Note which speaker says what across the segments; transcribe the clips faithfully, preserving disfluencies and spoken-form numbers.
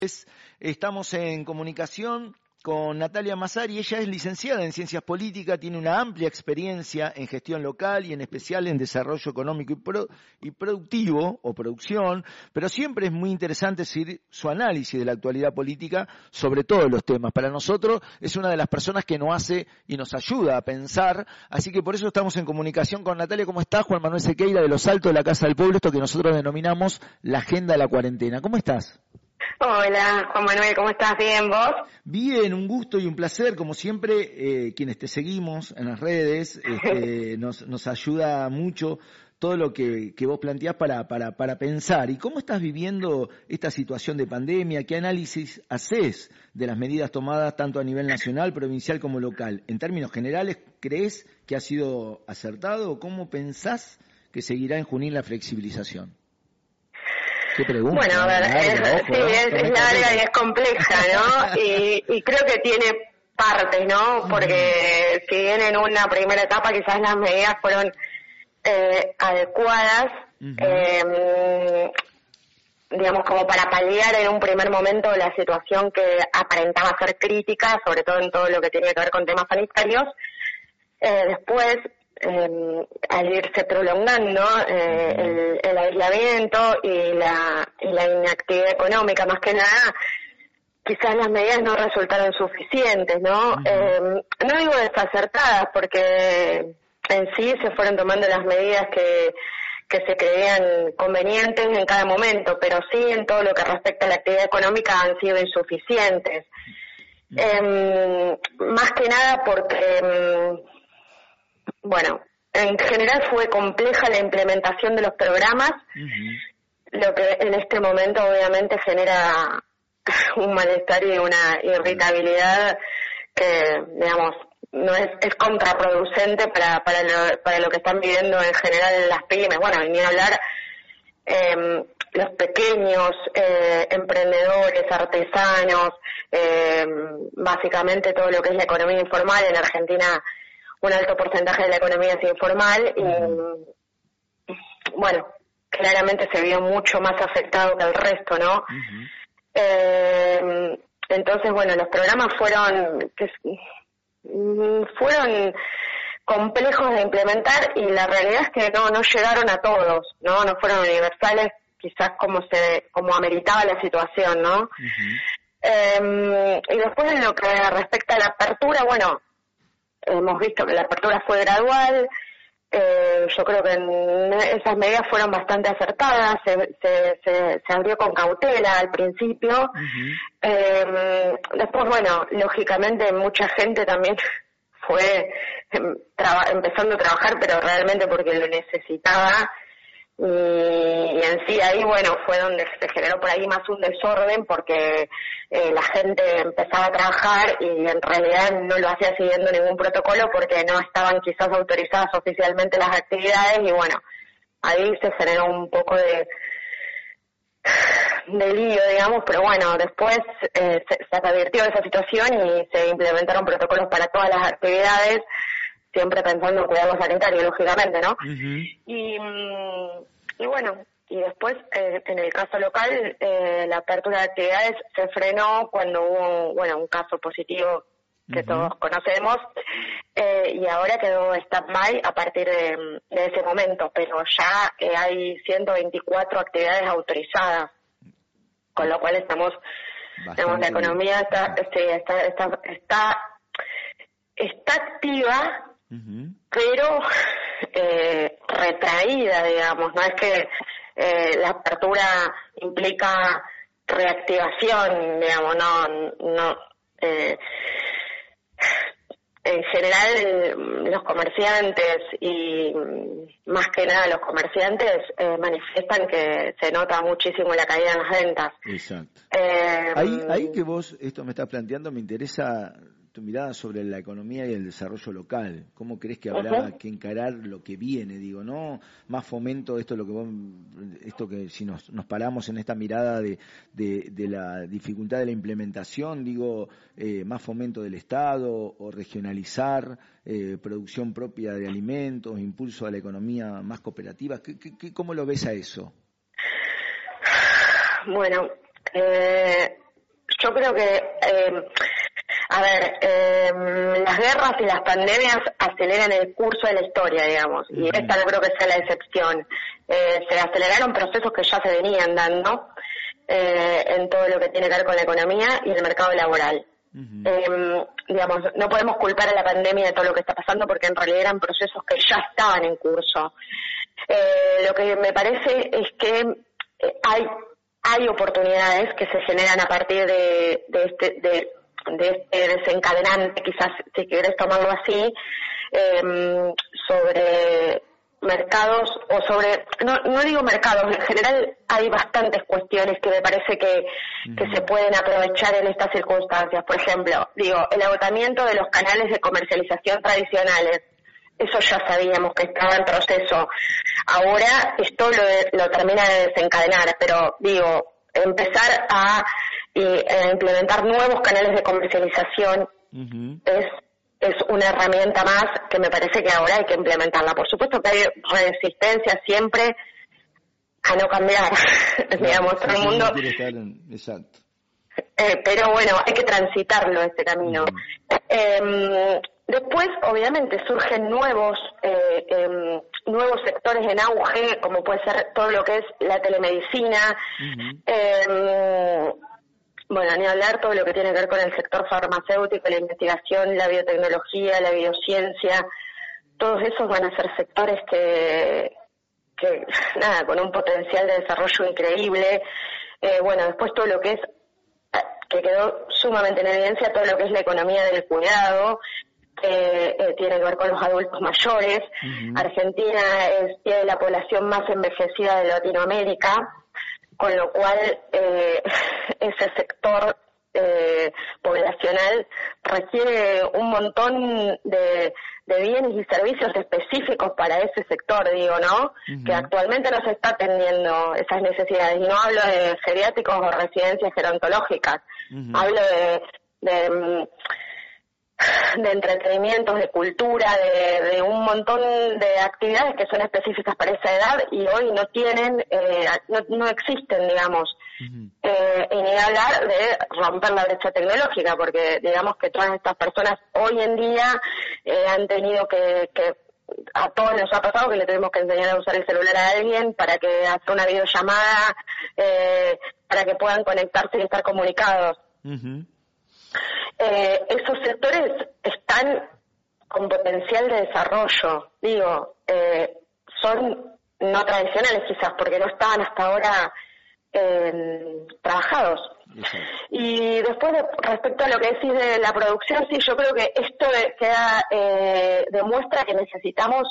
Speaker 1: Estamos en comunicación con Natalia Massari. Ella es licenciada en Ciencias Políticas, tiene una amplia experiencia en gestión local y en especial en desarrollo económico y, pro, y productivo o producción, pero siempre es muy interesante seguir su análisis de la actualidad política sobre todos los temas. Para nosotros es una de las personas que nos hace y nos ayuda a pensar, así que por eso estamos en comunicación con Natalia. ¿Cómo estás? Juan Manuel Sequeira de Los Altos de la Casa del Pueblo, esto que nosotros denominamos la agenda de la cuarentena. ¿Cómo estás?
Speaker 2: Hola, Juan Manuel, ¿cómo estás? ¿Bien, vos?
Speaker 1: Bien, un gusto y un placer, como siempre, eh, quienes te seguimos en las redes, este, nos, nos ayuda mucho todo lo que, que vos planteás para, para, para pensar. ¿Y cómo estás viviendo esta situación de pandemia? ¿Qué análisis haces de las medidas tomadas tanto a nivel nacional, provincial como local? En términos generales, ¿crees que ha sido acertado o cómo pensás que seguirá en Junín la flexibilización? ¿Qué pregunta?
Speaker 2: Bueno, a ver,
Speaker 1: larga,
Speaker 2: es,
Speaker 1: ojo,
Speaker 2: sí,
Speaker 1: ¿no?
Speaker 2: es, es larga y es compleja, ¿no? y, y creo que tiene partes, ¿no? Porque uh-huh. si bien en una primera etapa quizás las medidas fueron eh, adecuadas, uh-huh. eh, digamos como para paliar en un primer momento la situación que aparentaba ser crítica, sobre todo en todo lo que tenía que ver con temas sanitarios, eh, después... Eh, al irse prolongando eh, el, el aislamiento y la, y la inactividad económica, más que nada, quizás las medidas no resultaron suficientes, ¿no? Uh-huh. Eh, no digo desacertadas, porque en sí se fueron tomando las medidas que, que se creían convenientes en cada momento, pero sí en todo lo que respecta a la actividad económica han sido insuficientes. Uh-huh. Eh, más que nada porque... Bueno, en general fue compleja la implementación de los programas, uh-huh. lo que en este momento obviamente genera un malestar y una irritabilidad que, digamos, no es, es contraproducente para para lo, para lo que están viviendo en general las pymes. Bueno, ni hablar eh, los pequeños eh, emprendedores, artesanos, eh, básicamente todo lo que es la economía informal en Argentina. Un alto porcentaje de la economía es informal y, uh-huh. bueno, claramente se vio mucho más afectado que el resto, ¿no? Uh-huh. Eh, entonces, bueno, los programas fueron que, fueron complejos de implementar y la realidad es que no no llegaron a todos, ¿no? No fueron universales, quizás como se como ameritaba la situación, ¿no? Uh-huh. Eh, y después en lo que respecta a la apertura, bueno, hemos visto que la apertura fue gradual, eh, yo creo que en esas medidas fueron bastante acertadas, se, se, se, se abrió con cautela al principio, uh-huh. eh, después, bueno, lógicamente mucha gente también fue traba, empezando a trabajar, pero realmente porque lo necesitaba, y, y en sí ahí, bueno, fue donde se generó por ahí más un desorden porque eh, la gente empezaba a trabajar y en realidad no lo hacía siguiendo ningún protocolo porque no estaban quizás autorizadas oficialmente las actividades y bueno, ahí se generó un poco de, de lío, digamos, pero bueno, después eh, se, se advirtió de esa situación y se implementaron protocolos para todas las actividades, siempre pensando en cuidado sanitario, lógicamente, ¿no? Uh-huh. Y, y bueno, y después, eh, en el caso local, eh, la apertura de actividades se frenó cuando hubo, bueno, un caso positivo que uh-huh. todos conocemos, eh, y ahora quedó stand-by a partir de, de ese momento, pero ya eh, hay ciento veinticuatro actividades autorizadas, con lo cual estamos, digamos, la economía está, sí, está, está, está, está activa, uh-huh. pero eh, retraída, digamos, no es que eh, la apertura implica reactivación, digamos, no, no, eh, en general los comerciantes y más que nada los comerciantes eh, manifiestan que se nota muchísimo la caída en las ventas.
Speaker 1: Exacto.
Speaker 2: Eh,
Speaker 1: ahí, ahí que vos esto me estás planteando, me interesa tu mirada sobre la economía y el desarrollo local. ¿Cómo crees que habrá uh-huh. que encarar lo que viene? Digo, ¿no? Más fomento, esto lo que vos, esto que si nos, nos paramos en esta mirada de, de, de la dificultad de la implementación, digo, eh, más fomento del Estado o regionalizar, eh, producción propia de alimentos, impulso a la economía más cooperativa. ¿Qué, qué, ¿Cómo lo ves a eso?
Speaker 2: Bueno, eh... Yo creo que, eh, a ver, eh, las guerras y las pandemias aceleran el curso de la historia, digamos, y
Speaker 1: Uh-huh.
Speaker 2: esta no creo que sea la excepción. Eh, se aceleraron procesos que ya se venían dando eh, en todo lo que tiene que ver con la economía y el mercado laboral. Uh-huh. Eh, digamos, no podemos culpar a la pandemia de todo lo que está pasando porque en realidad eran procesos que ya estaban en curso. Eh, lo que me parece es que eh, hay hay oportunidades que se generan a partir de, de este de, de este desencadenante, quizás si quieres tomarlo así, eh, sobre mercados o sobre, no, no digo mercados, en general hay bastantes cuestiones que me parece que, uh-huh. que se pueden aprovechar en estas circunstancias. Por ejemplo, digo, el agotamiento de los canales de comercialización tradicionales. Eso ya sabíamos que estaba en proceso. Ahora esto lo, lo termina de desencadenar, pero digo, empezar a, y, a implementar nuevos canales de comercialización uh-huh. es es una herramienta más que me parece que ahora hay que implementarla. Por supuesto que hay resistencia siempre a no cambiar, claro, digamos, todo el mundo.
Speaker 1: En... Exacto.
Speaker 2: Eh, pero bueno, hay que transitarlo este camino. Uh-huh. Eh, Después, obviamente, surgen nuevos eh, eh, nuevos sectores en auge, como puede ser todo lo que es la telemedicina, uh-huh. eh, bueno, ni hablar todo lo que tiene que ver con el sector farmacéutico, la investigación, la biotecnología, la biociencia. Todos esos van a ser sectores que, que nada, con un potencial de desarrollo increíble. Eh, bueno, después todo lo que es, que quedó sumamente en evidencia, todo lo que es la economía del cuidado, Eh, eh, tiene que ver con los adultos mayores. Uh-huh. Argentina es, tiene la población más envejecida de Latinoamérica, con lo cual eh, ese sector eh, poblacional requiere un montón de, de bienes y servicios específicos para ese sector, digo, ¿no? Uh-huh. Que actualmente no se está atendiendo esas necesidades. Y no hablo de geriátricos o residencias gerontológicas, uh-huh. hablo de... de de entretenimientos, de cultura, de, de un montón de actividades que son específicas para esa edad y hoy no tienen, eh, no, no existen, digamos. Uh-huh. Eh, y ni hablar de romper la brecha tecnológica, porque digamos que todas estas personas hoy en día eh, han tenido que, que, a todos nos ha pasado que le tuvimos que enseñar a usar el celular a alguien para que haga una videollamada, eh, para que puedan conectarse y estar comunicados. Uh-huh. Eh, esos sectores están con potencial de desarrollo, digo, eh, son no tradicionales quizás porque no estaban hasta ahora eh, trabajados. Sí. Y después de, respecto a lo que decís de la producción, sí, yo creo que esto de, queda, eh, demuestra que necesitamos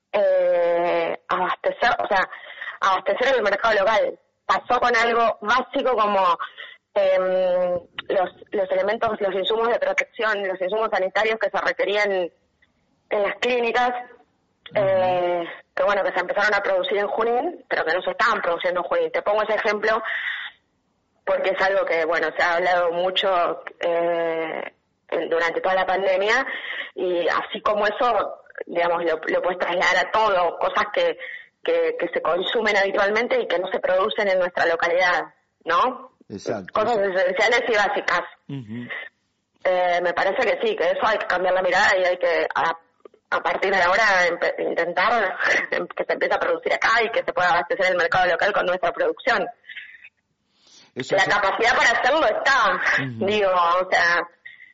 Speaker 2: eh, abastecer, o sea, abastecer el mercado local. Pasó con algo básico como Eh, los, los elementos, los insumos de protección, los insumos sanitarios que se requerían en las clínicas, eh, que bueno, que se empezaron a producir en Junín, pero que no se estaban produciendo en Junín. Te pongo ese ejemplo porque es algo que, bueno, se ha hablado mucho eh, durante toda la pandemia y así como eso, digamos, lo, lo puedes trasladar a todo, cosas que, que, que se consumen habitualmente y que no se producen en nuestra localidad, ¿no?
Speaker 1: Exacto.
Speaker 2: Cosas esenciales y básicas. Uh-huh. Eh, me parece que sí, que eso hay que cambiar la mirada y hay que, a, a partir de ahora, empe- intentar que se empiece a producir acá y que se pueda abastecer el mercado local con nuestra producción. Eso la es... capacidad para hacerlo está, uh-huh. digo, o sea,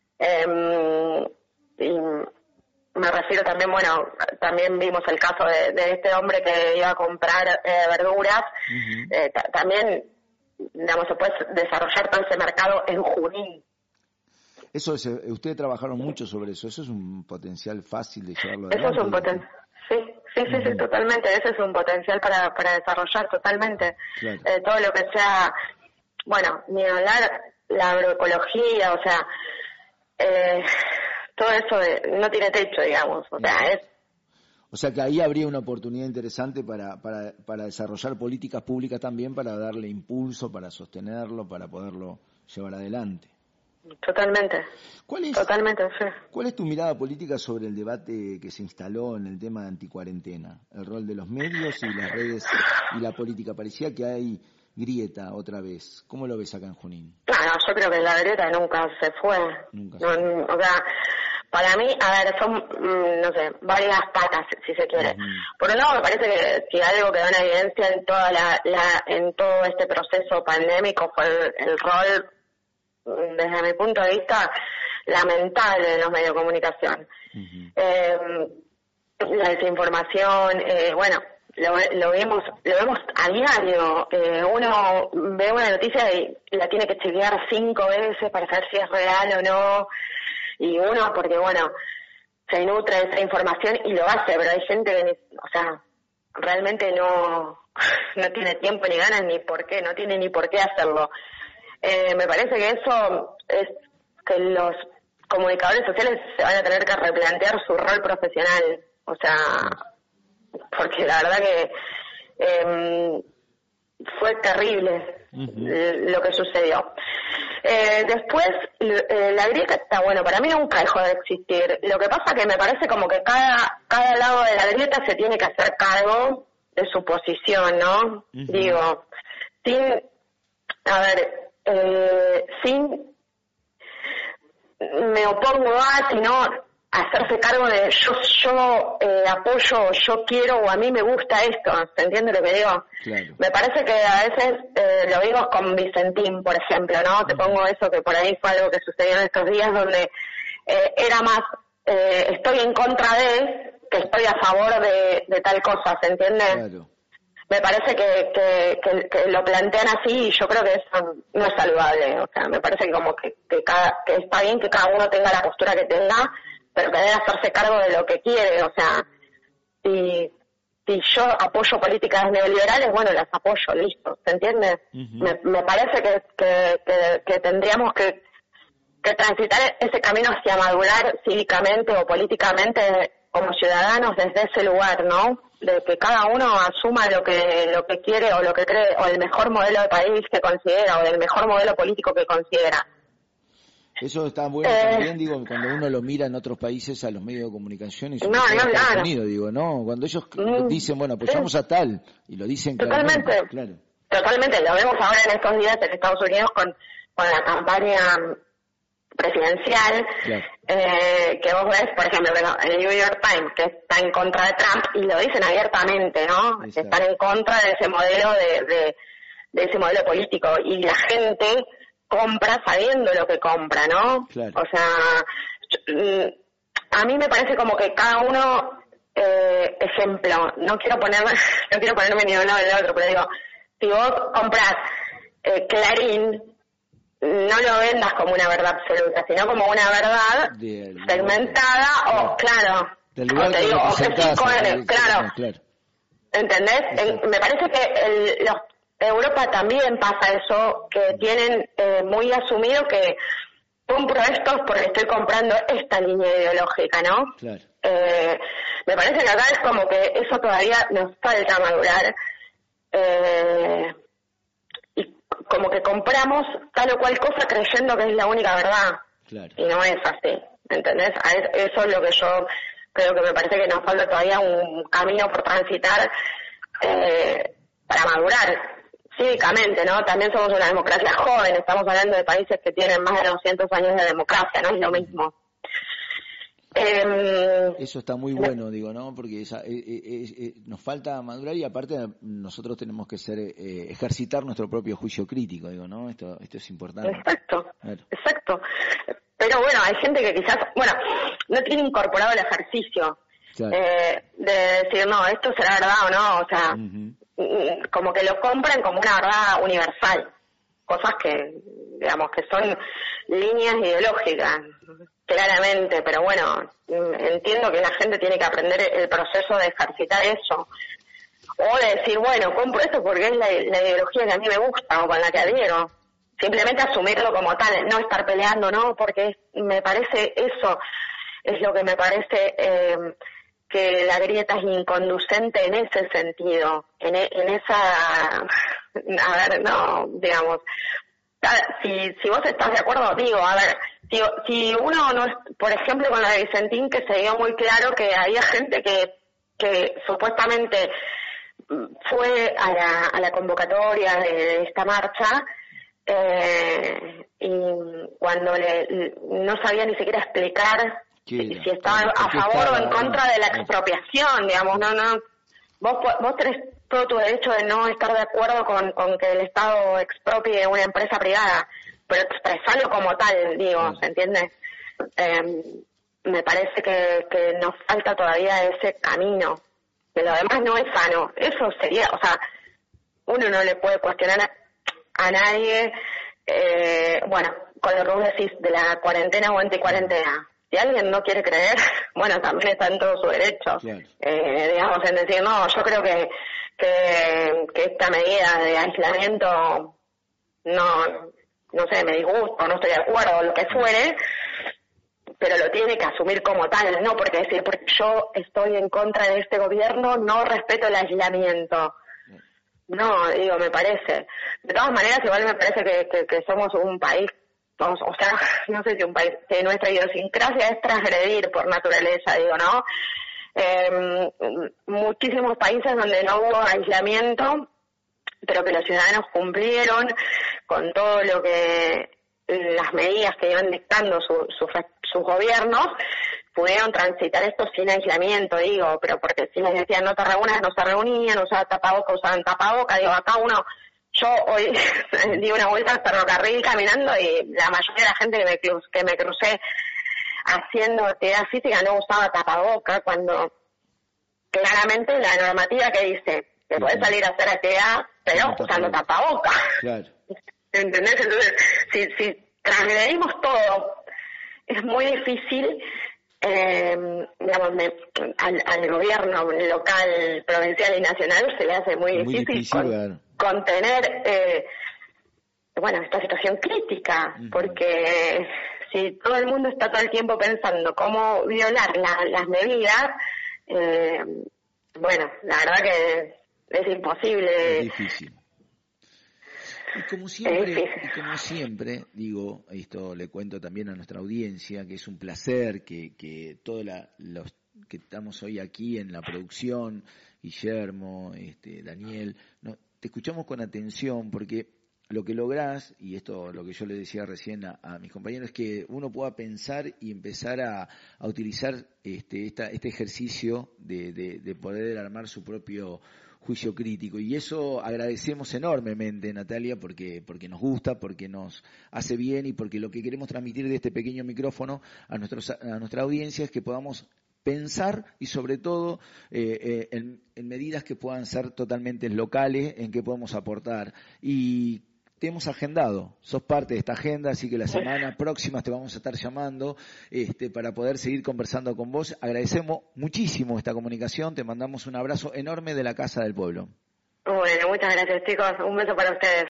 Speaker 2: eh, y me refiero también, bueno, también vimos el caso de, de este hombre que iba a comprar eh, verduras, uh-huh. eh, t- también digamos, se puede desarrollar todo ese mercado en Junín.
Speaker 1: Eso es, ustedes trabajaron mucho sobre eso, eso es un potencial fácil de llevarlo adelante.
Speaker 2: Eso es un potencial, sí, sí, sí, uh-huh. sí, totalmente, ese es un potencial para, para desarrollar totalmente. Claro. Eh, todo lo que sea, bueno, ni hablar la agroecología, o sea, eh, todo eso de, no tiene techo, digamos, o sea, es...
Speaker 1: O sea que ahí habría una oportunidad interesante para, para, para desarrollar políticas públicas también, para darle impulso, para sostenerlo, para poderlo llevar adelante.
Speaker 2: Totalmente.
Speaker 1: ¿Cuál es,
Speaker 2: Totalmente, sí.
Speaker 1: ¿Cuál es tu mirada política sobre el debate que se instaló en el tema de anticuarentena? El rol de los medios y las redes y la política. Parecía que hay grieta otra vez. ¿Cómo lo ves acá en Junín?
Speaker 2: No, no, yo creo que la grieta nunca se fue.
Speaker 1: Nunca
Speaker 2: no,
Speaker 1: se fue.
Speaker 2: O sea, para mí, a ver, son, no sé, varias patas, si se quiere. Uh-huh. Por un lado, me parece que si algo quedó en evidencia en toda la, la en todo este proceso pandémico fue el, el rol, desde mi punto de vista, lamentable de los medios de comunicación. Uh-huh. Eh, la desinformación, eh, bueno, lo, lo vemos lo vemos a diario. Eh, uno ve una noticia y la tiene que chequear cinco veces para saber si es real o no. Y uno, porque bueno, se nutre de esa información y lo hace, pero hay gente que, o sea, realmente no, no tiene tiempo ni ganas ni por qué, no tiene ni por qué hacerlo. Eh, me parece que eso es que los comunicadores sociales se van a tener que replantear su rol profesional, o sea, porque la verdad que eh, fue terrible uh-huh. lo que sucedió. Eh, después, eh, la grieta está, bueno, para mí nunca dejó de existir. Lo que pasa que me parece como que cada cada lado de la grieta se tiene que hacer cargo de su posición, ¿no? Uh-huh. Digo, sin, a ver, eh, sin, me opongo a, sino hacerse cargo de yo yo eh, apoyo, yo quiero o a mí me gusta esto, ¿se entiende lo que digo? Claro. Me parece que a veces eh, lo digo con Vicentín, por ejemplo, ¿no? Uh-huh. Te pongo eso que por ahí fue algo que sucedió en estos días donde eh, era más eh, estoy en contra de que estoy a favor de, de tal cosa, ¿se entiende? Claro. Me parece que, que, que, que lo plantean así y yo creo que eso no es saludable, o sea, me parece que como que, que, cada, que está bien que cada uno tenga la postura que tenga, pero que debe hacerse cargo de lo que quiere, o sea, si, si yo apoyo políticas neoliberales, bueno, las apoyo, listo, ¿se entiende? Uh-huh. Me, me parece que, que, que, que tendríamos que, que transitar ese camino hacia madurar cívicamente o políticamente como ciudadanos desde ese lugar, ¿no? De que cada uno asuma lo que lo que quiere o lo que cree, o el mejor modelo de país que considera, o el mejor modelo político que considera.
Speaker 1: Eso está bueno eh, también, digo, cuando uno lo mira en otros países a los medios de comunicación y
Speaker 2: no, no,
Speaker 1: Estados
Speaker 2: claro.
Speaker 1: Unidos, digo, no, cuando ellos
Speaker 2: mm,
Speaker 1: dicen, bueno, apoyamos sí. a tal, y lo dicen
Speaker 2: totalmente,
Speaker 1: claramente, claro.
Speaker 2: Totalmente, lo vemos ahora en estos días en Estados Unidos con, con la campaña presidencial, claro. eh, que vos ves, por ejemplo, el New York Times, que está en contra de Trump, y lo dicen abiertamente, ¿no? Exacto. Están en contra de ese modelo de, de, de ese modelo político, y la gente compra sabiendo lo que compra, ¿no? Claro. O sea, a mí me parece como que cada uno, eh, ejemplo, no quiero ponerme, no quiero ponerme ni de un lado ni del otro, pero digo, si vos compras eh, Clarín, no lo vendas como una verdad absoluta, sino como una verdad de, segmentada de, o, claro,
Speaker 1: del lugar
Speaker 2: o te digo, o que sí, claro,
Speaker 1: claro, claro.
Speaker 2: ¿Entendés? En, me parece que el, los Europa también pasa eso, que tienen eh, muy asumido que compro estos porque estoy comprando esta línea ideológica, ¿no? Claro. Eh, me parece que acá es como que eso todavía nos falta madurar, eh, y como que compramos tal o cual cosa creyendo que es la única verdad, claro. Y no es así, ¿entendés? Eso es lo que yo creo que me parece que nos falta todavía un camino por transitar eh, para madurar. Cívicamente, ¿no? También somos una democracia joven, estamos hablando de países que tienen más de doscientos años de democracia, no es lo mismo. Eh,
Speaker 1: Eso está muy bueno, digo, ¿no? Porque esa, eh, eh, eh, nos falta madurar y aparte nosotros tenemos que ser eh, ejercitar nuestro propio juicio crítico, digo, ¿no? Esto esto es importante.
Speaker 2: Exacto, exacto. Pero bueno, hay gente que quizás, bueno, no tiene incorporado el ejercicio, claro. eh, de decir, no, esto será verdad o no, o sea... Uh-huh. Como que lo compran como una verdad universal, cosas que, digamos, que son líneas ideológicas, claramente, pero bueno, entiendo que la gente tiene que aprender el proceso de ejercitar eso, o de decir, bueno, compro esto porque es la, la ideología que a mí me gusta o con la que adhiero, simplemente asumirlo como tal, no estar peleando, ¿no? Porque me parece eso, es lo que me parece... Eh, que la grieta es inconducente en ese sentido, en, en esa, a ver, no, digamos, si si vos estás de acuerdo, digo, a ver, si, si uno no es, por ejemplo, con la de Vicentín, que se dio muy claro que había gente que, que supuestamente fue a la, a la convocatoria de, de esta marcha, eh, y cuando le, no sabía ni siquiera explicar si, si estaba a favor o en contra de la expropiación, digamos, no, no, vos, vos tenés todo tu derecho de no estar de acuerdo con, con que el Estado expropie una empresa privada, pero expresarlo como tal, digo, ¿se entiende? Eh, me parece que, que nos falta todavía ese camino, que lo demás no es sano. Eso sería, o sea, uno no le puede cuestionar a, a nadie, eh, bueno, con lo que vos decís de la cuarentena o anticuarentena. Si alguien no quiere creer, bueno, también está en todo su derecho, claro. eh, digamos, en decir, no, yo creo que, que, que esta medida de aislamiento, no, no sé, me disgusta, no estoy de acuerdo, lo que fuere, pero lo tiene que asumir como tal, no porque decir, porque yo estoy en contra de este gobierno, no respeto el aislamiento. No, digo, me parece. De todas maneras, igual me parece que, que, que somos un país, vamos, o sea, no sé si un país, que nuestra idiosincrasia es transgredir por naturaleza, digo, ¿no? Eh, muchísimos países donde no hubo aislamiento, pero que los ciudadanos cumplieron con todo lo que, las medidas que iban dictando su, su, sus gobiernos, pudieron transitar esto sin aislamiento, digo, pero porque si les decían no te reúnas, no se reunían, usaban tapabocas, usaban tapabocas, digo, acá uno, yo hoy di una vuelta al ferrocarril caminando y la mayoría de la gente que me, cru, que me crucé haciendo actividad física no usaba tapabocas, cuando claramente la normativa que dice que podés salir a hacer actividad, pero usando tapabocas. Claro. ¿Entendés? Entonces, si, si transgredimos todo, es muy difícil, eh, digamos, me, al, al gobierno local, provincial y nacional se le hace muy, muy difícil, difícil con, claro. contener, eh, bueno, esta situación crítica, uh-huh. porque si todo el mundo está todo el tiempo pensando cómo violar la, las medidas, eh, bueno, la verdad que es imposible.
Speaker 1: Es difícil. Y como siempre, y como siempre, digo, esto le cuento también a nuestra audiencia, que es un placer que, que todos los que estamos hoy aquí en la producción, Guillermo, este, Daniel, no, te escuchamos con atención porque lo que lográs, y esto lo que yo le decía recién a, a mis compañeros, es que uno pueda pensar y empezar a, a utilizar este, esta, este ejercicio de, de, de poder armar su propio juicio crítico, y eso agradecemos enormemente, Natalia, porque porque nos gusta, porque nos hace bien y porque lo que queremos transmitir de este pequeño micrófono a nuestros a nuestra audiencia es que podamos pensar y sobre todo eh, eh, en, en medidas que puedan ser totalmente locales, en que podemos aportar. Y te hemos agendado, sos parte de esta agenda, así que la semana próxima te vamos a estar llamando este, para poder seguir conversando con vos. Agradecemos muchísimo esta comunicación, te mandamos un abrazo enorme de la Casa del Pueblo.
Speaker 2: Bueno, muchas gracias chicos, un beso para ustedes.